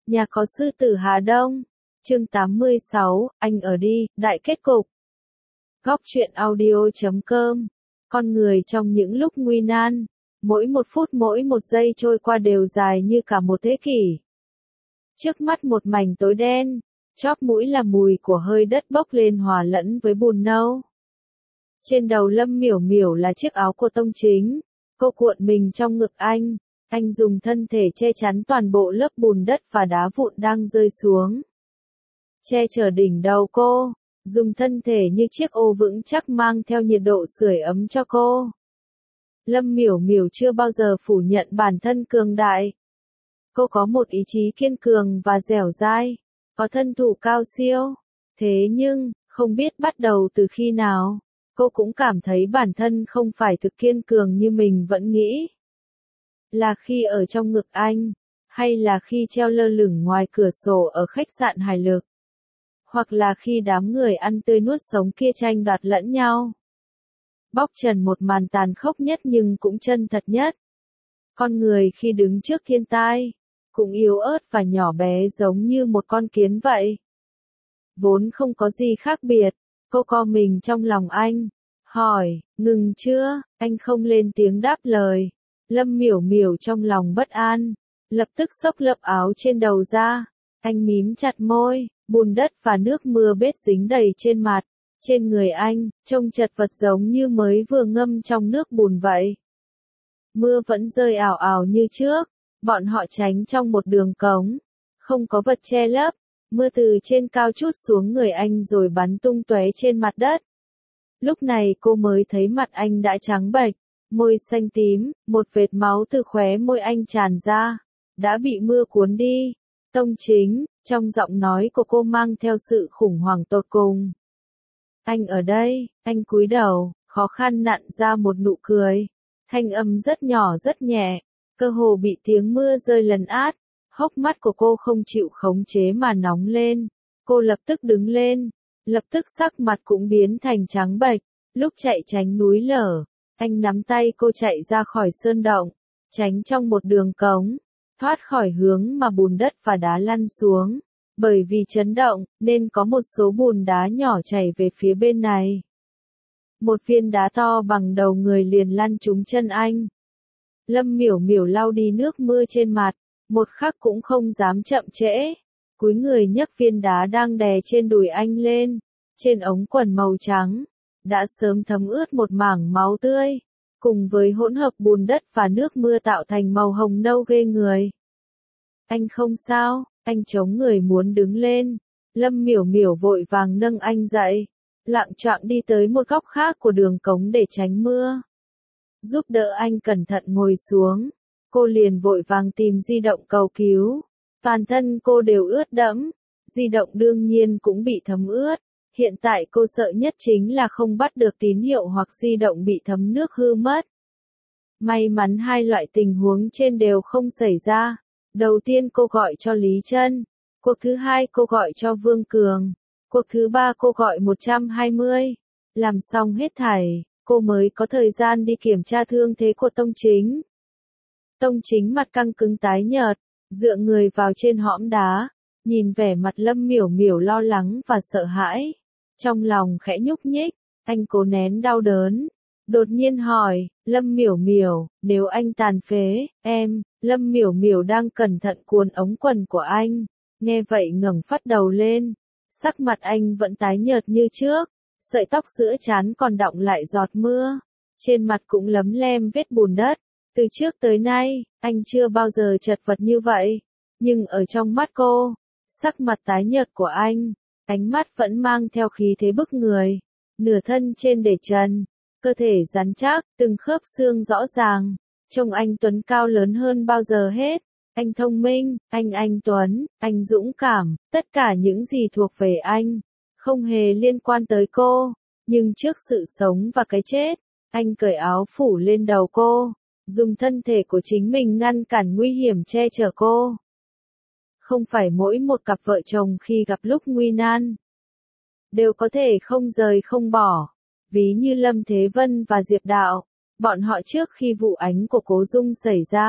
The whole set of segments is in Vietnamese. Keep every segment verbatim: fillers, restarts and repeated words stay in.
Nhà có sư tử Hà Đông. Chương tám mươi sáu, anh ở đi, đại kết cục. Góc truyện audio chấm com. Con người trong những lúc nguy nan, mỗi một phút mỗi một giây trôi qua đều dài như cả một thế kỷ. Trước mắt một mảnh tối đen, chóp mũi là mùi của hơi đất bốc lên hòa lẫn với bùn nâu. Trên đầu Lâm Miểu Miểu là chiếc áo của Tông Chính, cô cuộn mình trong ngực anh, anh dùng thân thể che chắn toàn bộ lớp bùn đất và đá vụn đang rơi xuống. Che chở đỉnh đầu cô, dùng thân thể như chiếc ô vững chắc mang theo nhiệt độ sưởi ấm cho cô. Lâm Miểu Miểu chưa bao giờ phủ nhận bản thân cường đại. Cô có một ý chí kiên cường và dẻo dai, có thân thủ cao siêu. Thế nhưng, không biết bắt đầu từ khi nào, cô cũng cảm thấy bản thân không phải thực kiên cường như mình vẫn nghĩ. Là khi ở trong ngực anh, hay là khi treo lơ lửng ngoài cửa sổ ở khách sạn Hải Lực, hoặc là khi đám người ăn tươi nuốt sống kia tranh đoạt lẫn nhau. Bóc trần một màn tàn khốc nhất nhưng cũng chân thật nhất. Con người khi đứng trước thiên tai, cũng yếu ớt và nhỏ bé giống như một con kiến vậy. Vốn không có gì khác biệt, cô co mình trong lòng anh, hỏi, ngừng chưa? Anh không lên tiếng đáp lời. Lâm Miểu Miểu trong lòng bất an, lập tức xốc lớp áo trên đầu ra. Anh mím chặt môi, bùn đất và nước mưa bết dính đầy trên mặt, trên người anh, trông chật vật giống như mới vừa ngâm trong nước bùn vậy. Mưa vẫn rơi ảo ảo như trước, bọn họ tránh trong một đường cống, không có vật che lấp, mưa từ trên cao trút xuống người anh rồi bắn tung tóe trên mặt đất. Lúc này cô mới thấy mặt anh đã trắng bệch, môi xanh tím, một vệt máu từ khóe môi anh tràn ra, đã bị mưa cuốn đi. Tông Chính, trong giọng nói của cô mang theo sự khủng hoảng tột cùng. Anh ở đây, anh cúi đầu, khó khăn nặn ra một nụ cười. Thanh âm rất nhỏ rất nhẹ, cơ hồ bị tiếng mưa rơi lấn át. Hốc mắt của cô không chịu khống chế mà nóng lên. Cô lập tức đứng lên, lập tức sắc mặt cũng biến thành trắng bệch. Lúc chạy tránh núi lở, anh nắm tay cô chạy ra khỏi sơn động, tránh trong một đường cống, thoát khỏi hướng mà bùn đất và đá lăn xuống. Bởi vì chấn động, nên có một số bùn đá nhỏ chảy về phía bên này. Một viên đá to bằng đầu người liền lăn trúng chân anh. Lâm Miểu Miểu lau đi nước mưa trên mặt, một khắc cũng không dám chậm trễ. Cúi người nhấc viên đá đang đè trên đùi anh lên, trên ống quần màu trắng, đã sớm thấm ướt một mảng máu tươi, cùng với hỗn hợp bùn đất và nước mưa tạo thành màu hồng nâu ghê người. Anh không sao, anh chống người muốn đứng lên. Lâm Miểu Miểu vội vàng nâng anh dậy, lạng choạng đi tới một góc khác của đường cống để tránh mưa. Giúp đỡ anh cẩn thận ngồi xuống, cô liền vội vàng tìm di động cầu cứu. Toàn thân cô đều ướt đẫm, di động đương nhiên cũng bị thấm ướt. Hiện tại cô sợ nhất chính là không bắt được tín hiệu hoặc di động bị thấm nước hư mất. May mắn hai loại tình huống trên đều không xảy ra. Đầu tiên cô gọi cho Lý Trân, cuộc thứ hai cô gọi cho Vương Cường, cuộc thứ ba cô gọi một trăm hai mươi. Làm xong hết thảy, cô mới có thời gian đi kiểm tra thương thế của Tông Chính. Tông Chính mặt căng cứng tái nhợt, dựa người vào trên hõm đá, nhìn vẻ mặt Lâm Miểu Miểu lo lắng và sợ hãi. Trong lòng khẽ nhúc nhích, anh cố nén đau đớn. Đột nhiên hỏi, Lâm Miểu Miểu, nếu anh tàn phế, em, Lâm Miểu Miểu đang cẩn thận cuốn ống quần của anh. Nghe vậy ngẩng phát đầu lên. Sắc mặt anh vẫn tái nhợt như trước, sợi tóc giữa trán còn đọng lại giọt mưa. Trên mặt cũng lấm lem vết bùn đất. Từ trước tới nay, anh chưa bao giờ chật vật như vậy. Nhưng ở trong mắt cô, sắc mặt tái nhợt của anh, ánh mắt vẫn mang theo khí thế bức người. Nửa thân trên để trần, cơ thể rắn chắc, từng khớp xương rõ ràng. Trông anh Tuấn cao lớn hơn bao giờ hết. Anh thông minh, anh anh Tuấn, anh dũng cảm, tất cả những gì thuộc về anh, không hề liên quan tới cô. Nhưng trước sự sống và cái chết, anh cởi áo phủ lên đầu cô, dùng thân thể của chính mình ngăn cản nguy hiểm che chở cô. Không phải mỗi một cặp vợ chồng khi gặp lúc nguy nan, đều có thể không rời không bỏ. Ví như Lâm Thế Vân và Diệp Đạo, bọn họ trước khi vụ ánh của Cố Dung xảy ra,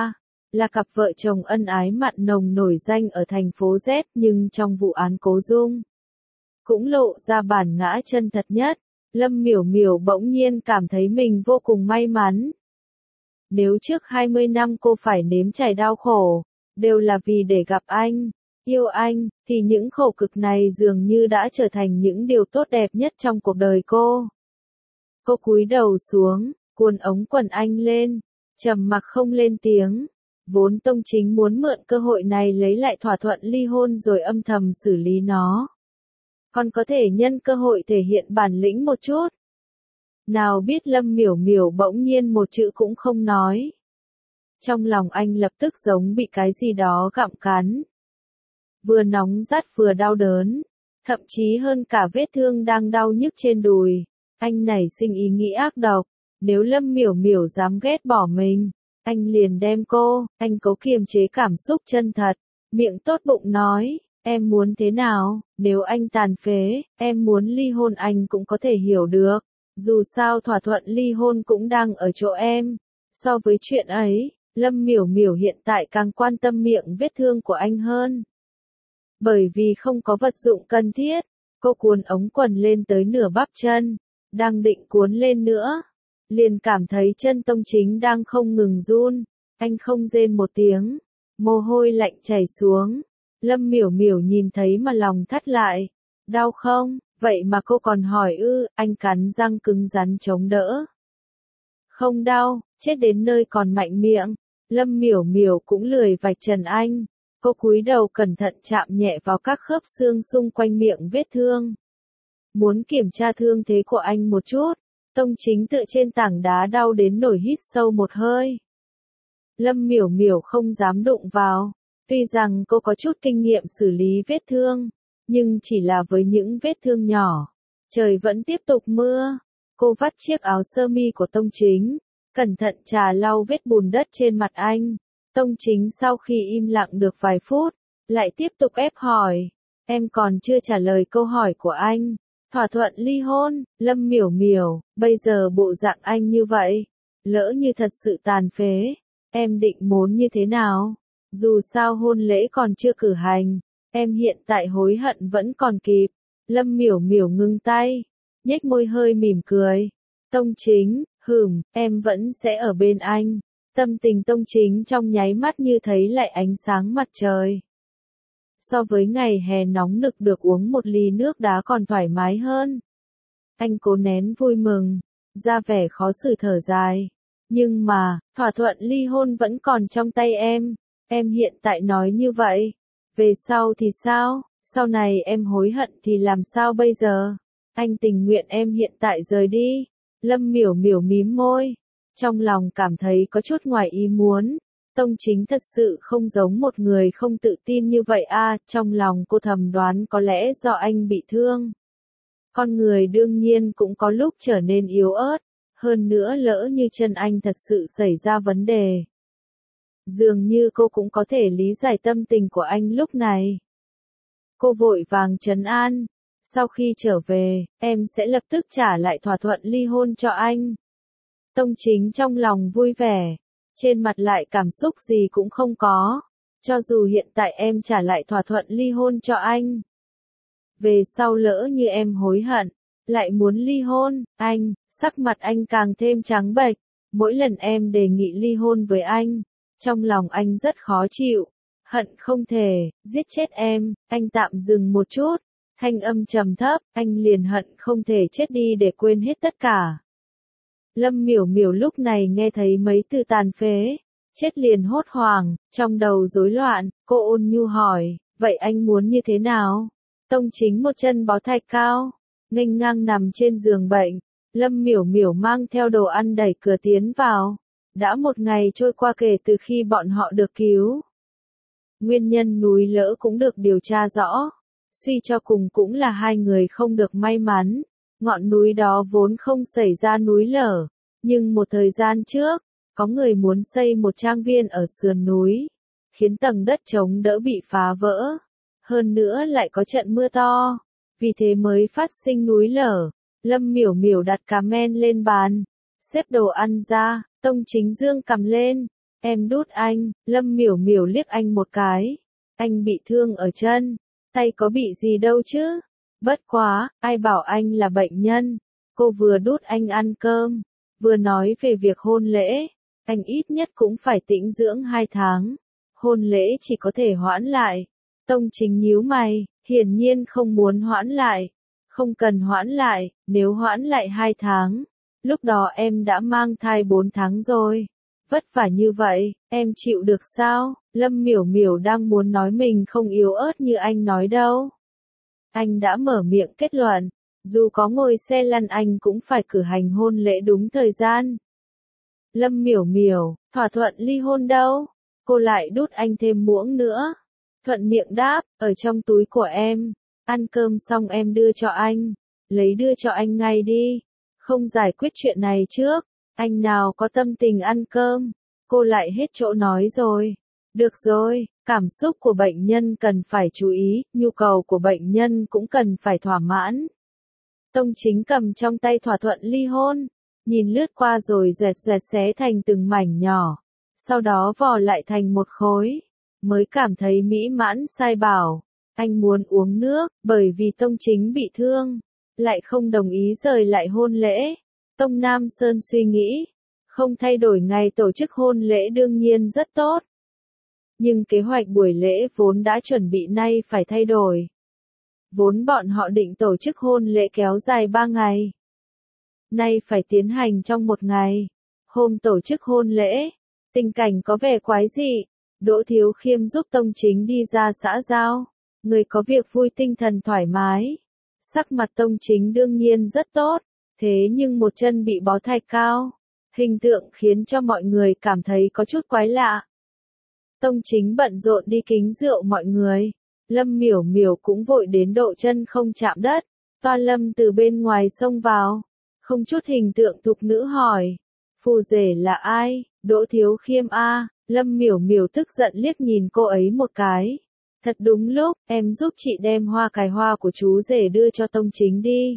là cặp vợ chồng ân ái mặn nồng nổi danh ở thành phố Z, nhưng trong vụ án Cố Dung cũng lộ ra bản ngã chân thật nhất. Lâm Miểu Miểu bỗng nhiên cảm thấy mình vô cùng may mắn. Nếu trước hai mươi năm cô phải nếm trải đau khổ, đều là vì để gặp anh, yêu anh, thì những khổ cực này dường như đã trở thành những điều tốt đẹp nhất trong cuộc đời cô. Cô cúi đầu xuống, cuốn ống quần anh lên, trầm mặc không lên tiếng. Vốn Tông Chính muốn mượn cơ hội này lấy lại thỏa thuận ly hôn rồi âm thầm xử lý nó. Còn có thể nhân cơ hội thể hiện bản lĩnh một chút. Nào biết Lâm Miểu Miểu bỗng nhiên một chữ cũng không nói. Trong lòng anh lập tức giống bị cái gì đó gặm cắn. Vừa nóng rát vừa đau đớn, thậm chí hơn cả vết thương đang đau nhức trên đùi. Anh nảy sinh ý nghĩ ác độc, nếu Lâm Miểu Miểu dám ghét bỏ mình, anh liền đem cô. Anh cố kiềm chế cảm xúc chân thật, miệng tốt bụng nói, em muốn thế nào, nếu anh tàn phế, em muốn ly hôn anh cũng có thể hiểu được, dù sao thỏa thuận ly hôn cũng đang ở chỗ em. So với chuyện ấy, Lâm Miểu Miểu hiện tại càng quan tâm miệng vết thương của anh hơn. Bởi vì không có vật dụng cần thiết, cô cuốn ống quần lên tới nửa bắp chân, đang định cuốn lên nữa, liền cảm thấy chân Tông Chính đang không ngừng run. Anh không rên một tiếng, mồ hôi lạnh chảy xuống. Lâm Miểu Miểu nhìn thấy mà lòng thắt lại. Đau không? Vậy mà cô còn hỏi ư? Anh cắn răng cứng rắn chống đỡ. Không đau, chết đến nơi còn mạnh miệng. Lâm Miểu Miểu cũng lười vạch trần anh. Cô cúi đầu cẩn thận chạm nhẹ vào các khớp xương xung quanh miệng vết thương. Muốn kiểm tra thương thế của anh một chút. Tông Chính tựa trên tảng đá đau đến nổi hít sâu một hơi. Lâm Miểu Miểu không dám đụng vào. Tuy rằng cô có chút kinh nghiệm xử lý vết thương, nhưng chỉ là với những vết thương nhỏ. Trời vẫn tiếp tục mưa. Cô vắt chiếc áo sơ mi của Tông Chính, cẩn thận chà lau vết bùn đất trên mặt anh. Tông Chính sau khi im lặng được vài phút, lại tiếp tục ép hỏi. Em còn chưa trả lời câu hỏi của anh. Thỏa thuận ly hôn, Lâm Miểu Miểu, bây giờ bộ dạng anh như vậy, lỡ như thật sự tàn phế, em định muốn như thế nào? Dù sao hôn lễ còn chưa cử hành, em hiện tại hối hận vẫn còn kịp. Lâm Miểu Miểu ngưng tay, nhếch môi hơi mỉm cười. Tông Chính, hừm, em vẫn sẽ ở bên anh. Tâm tình Tông Chính trong nháy mắt như thấy lại ánh sáng mặt trời. So với ngày hè nóng nực được uống một ly nước đá còn thoải mái hơn. Anh cố nén vui mừng, ra vẻ khó xử thở dài. Nhưng mà, thỏa thuận ly hôn vẫn còn trong tay em. Em hiện tại nói như vậy. Về sau thì sao? Sau này em hối hận thì làm sao bây giờ? Anh tình nguyện em hiện tại rời đi. Lâm Miểu Miểu mím môi. Trong lòng cảm thấy có chút ngoài ý muốn. Tông Chính thật sự không giống một người không tự tin như vậy a. Trong lòng cô thầm đoán có lẽ do anh bị thương. Con người đương nhiên cũng có lúc trở nên yếu ớt. Hơn nữa lỡ như chân anh thật sự xảy ra vấn đề. Dường như cô cũng có thể lý giải tâm tình của anh lúc này. Cô vội vàng trấn an. Sau khi trở về, em sẽ lập tức trả lại thỏa thuận ly hôn cho anh. Tông Chính trong lòng vui vẻ. Trên mặt lại cảm xúc gì cũng không có. Cho dù hiện tại em trả lại thỏa thuận ly hôn cho anh. Về sau lỡ như em hối hận, lại muốn ly hôn, anh, sắc mặt anh càng thêm trắng bệch. Mỗi lần em đề nghị ly hôn với anh, trong lòng anh rất khó chịu. Hận không thể, giết chết em. Anh tạm dừng một chút. Thanh âm trầm thấp, anh liền hận không thể chết đi để quên hết tất cả. Lâm Miểu Miểu lúc này nghe thấy mấy từ tàn phế, chết liền hốt hoảng, trong đầu rối loạn, cô ôn nhu hỏi, vậy anh muốn như thế nào? Tông Chính một chân bó thạch cao, nghênh ngang nằm trên giường bệnh. Lâm Miểu Miểu mang theo đồ ăn đẩy cửa tiến vào. Đã một ngày trôi qua kể từ khi bọn họ được cứu. Nguyên nhân núi lở cũng được điều tra rõ. Suy cho cùng cũng là hai người không được may mắn. Ngọn núi đó vốn không xảy ra núi lở. Nhưng một thời gian trước, có người muốn xây một trang viên ở sườn núi. Khiến tầng đất chống đỡ bị phá vỡ. Hơn nữa lại có trận mưa to. Vì thế mới phát sinh núi lở. Lâm Miểu Miểu đặt cá men lên bàn. Xếp đồ ăn ra. Tông Chính dương cầm lên. Em đút anh, Lâm Miểu Miểu liếc anh một cái. Anh bị thương ở chân, tay có bị gì đâu chứ? Bất quá, ai bảo anh là bệnh nhân. Cô vừa đút anh ăn cơm, vừa nói về việc hôn lễ. Anh ít nhất cũng phải tĩnh dưỡng hai tháng. Hôn lễ chỉ có thể hoãn lại. Tông Chính nhíu mày, hiển nhiên không muốn hoãn lại. Không cần hoãn lại, nếu hoãn lại hai tháng. Lúc đó em đã mang thai bốn tháng rồi. Vất vả như vậy, em chịu được sao? Lâm Miểu Miểu đang muốn nói mình không yếu ớt như anh nói đâu. Anh đã mở miệng kết luận, dù có ngồi xe lăn anh cũng phải cử hành hôn lễ đúng thời gian. Lâm Miểu Miểu, thỏa thuận ly hôn đâu? Cô lại đút anh thêm muỗng nữa. Thuận miệng đáp, ở trong túi của em. Ăn cơm xong em đưa cho anh. Lấy đưa cho anh ngay đi. Không giải quyết chuyện này trước. Anh nào có tâm tình ăn cơm. Cô lại hết chỗ nói rồi. Được rồi, cảm xúc của bệnh nhân cần phải chú ý, nhu cầu của bệnh nhân cũng cần phải thỏa mãn. Tông Chính cầm trong tay thỏa thuận ly hôn, nhìn lướt qua rồi dẹt dẹt xé thành từng mảnh nhỏ, sau đó vò lại thành một khối, mới cảm thấy mỹ mãn sai bảo. Anh muốn uống nước, bởi vì Tông Chính bị thương, lại không đồng ý rời lại hôn lễ. Tông Nam Sơn suy nghĩ, không thay đổi ngày tổ chức hôn lễ đương nhiên rất tốt. Nhưng kế hoạch buổi lễ vốn đã chuẩn bị nay phải thay đổi. Vốn bọn họ định tổ chức hôn lễ kéo dài ba ngày. Nay phải tiến hành trong một ngày. Hôm tổ chức hôn lễ, tình cảnh có vẻ quái dị. Đỗ Thiếu Khiêm giúp Tông Chính đi ra xã giao. Người có việc vui tinh thần thoải mái. Sắc mặt Tông Chính đương nhiên rất tốt. Thế nhưng một chân bị bó thạch cao. Hình tượng khiến cho mọi người cảm thấy có chút quái lạ. Tông Chính bận rộn đi kính rượu mọi người. Lâm Miểu Miểu cũng vội đến độ chân không chạm đất. Toa Lâm từ bên ngoài xông vào. Không chút hình tượng thục nữ hỏi. Phù rể là ai? Đỗ Thiếu Khiêm a. Lâm Miểu Miểu tức giận liếc nhìn cô ấy một cái. Thật đúng lúc, em giúp chị đem hoa cài hoa của chú rể đưa cho Tông Chính đi.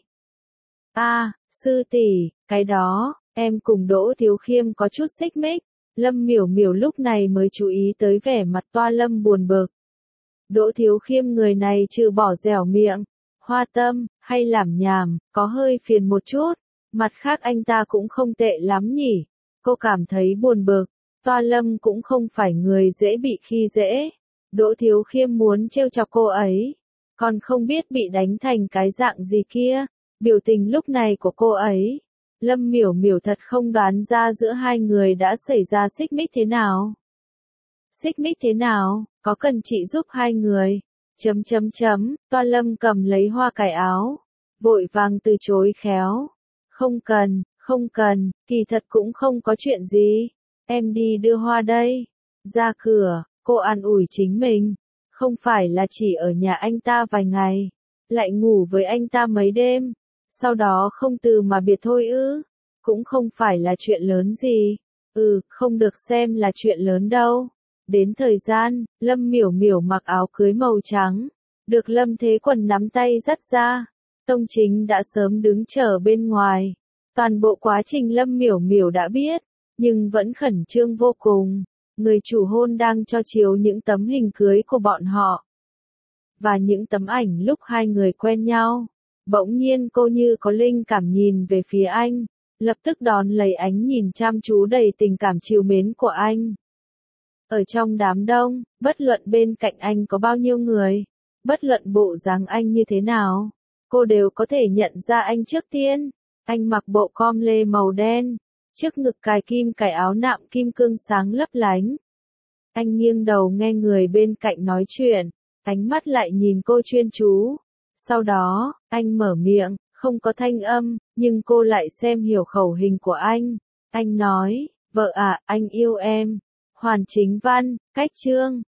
A, sư tỷ, cái đó, em cùng Đỗ Thiếu Khiêm có chút xích mích. Lâm Miểu Miểu lúc này mới chú ý tới vẻ mặt Toa Lâm buồn bực. Đỗ Thiếu Khiêm người này trừ bỏ dẻo miệng, hoa tâm, hay làm nhảm, có hơi phiền một chút. Mặt khác anh ta cũng không tệ lắm nhỉ. Cô cảm thấy buồn bực. Toa Lâm cũng không phải người dễ bị khi dễ. Đỗ Thiếu Khiêm muốn trêu chọc cô ấy. Còn không biết bị đánh thành cái dạng gì kia. Biểu tình lúc này của cô ấy. Lâm Miểu Miểu thật không đoán ra giữa hai người đã xảy ra xích mích thế nào. Xích mích thế nào, có cần chị giúp hai người? Chấm chấm chấm, Toa Lâm cầm lấy hoa cài áo. Vội vàng từ chối khéo. Không cần, không cần, kỳ thật cũng không có chuyện gì. Em đi đưa hoa đây. Ra cửa, cô an ủi chính mình. Không phải là chỉ ở nhà anh ta vài ngày. Lại ngủ với anh ta mấy đêm. Sau đó không từ mà biệt thôi ư. Cũng không phải là chuyện lớn gì. Ừ, không được xem là chuyện lớn đâu. Đến thời gian, Lâm Miểu Miểu mặc áo cưới màu trắng. Được Lâm Thế Quần nắm tay dắt ra. Tông Chính đã sớm đứng chờ bên ngoài. Toàn bộ quá trình Lâm Miểu Miểu đã biết. Nhưng vẫn khẩn trương vô cùng. Người chủ hôn đang cho chiếu những tấm hình cưới của bọn họ. Và những tấm ảnh lúc hai người quen nhau. Bỗng nhiên cô như có linh cảm nhìn về phía anh. Lập tức đón lấy ánh nhìn chăm chú đầy tình cảm trìu mến của anh. Ở trong đám đông, bất luận bên cạnh anh có bao nhiêu người, bất luận bộ dáng anh như thế nào, cô đều có thể nhận ra anh trước tiên. Anh mặc bộ com lê màu đen, trước ngực cài kim cài áo nạm kim cương sáng lấp lánh. Anh nghiêng đầu nghe người bên cạnh nói chuyện, ánh mắt lại nhìn cô chuyên chú. Sau đó, anh mở miệng, không có thanh âm, nhưng cô lại xem hiểu khẩu hình của anh. Anh nói, vợ ạ, anh yêu em. Hoàn Chính Văn, cách chương.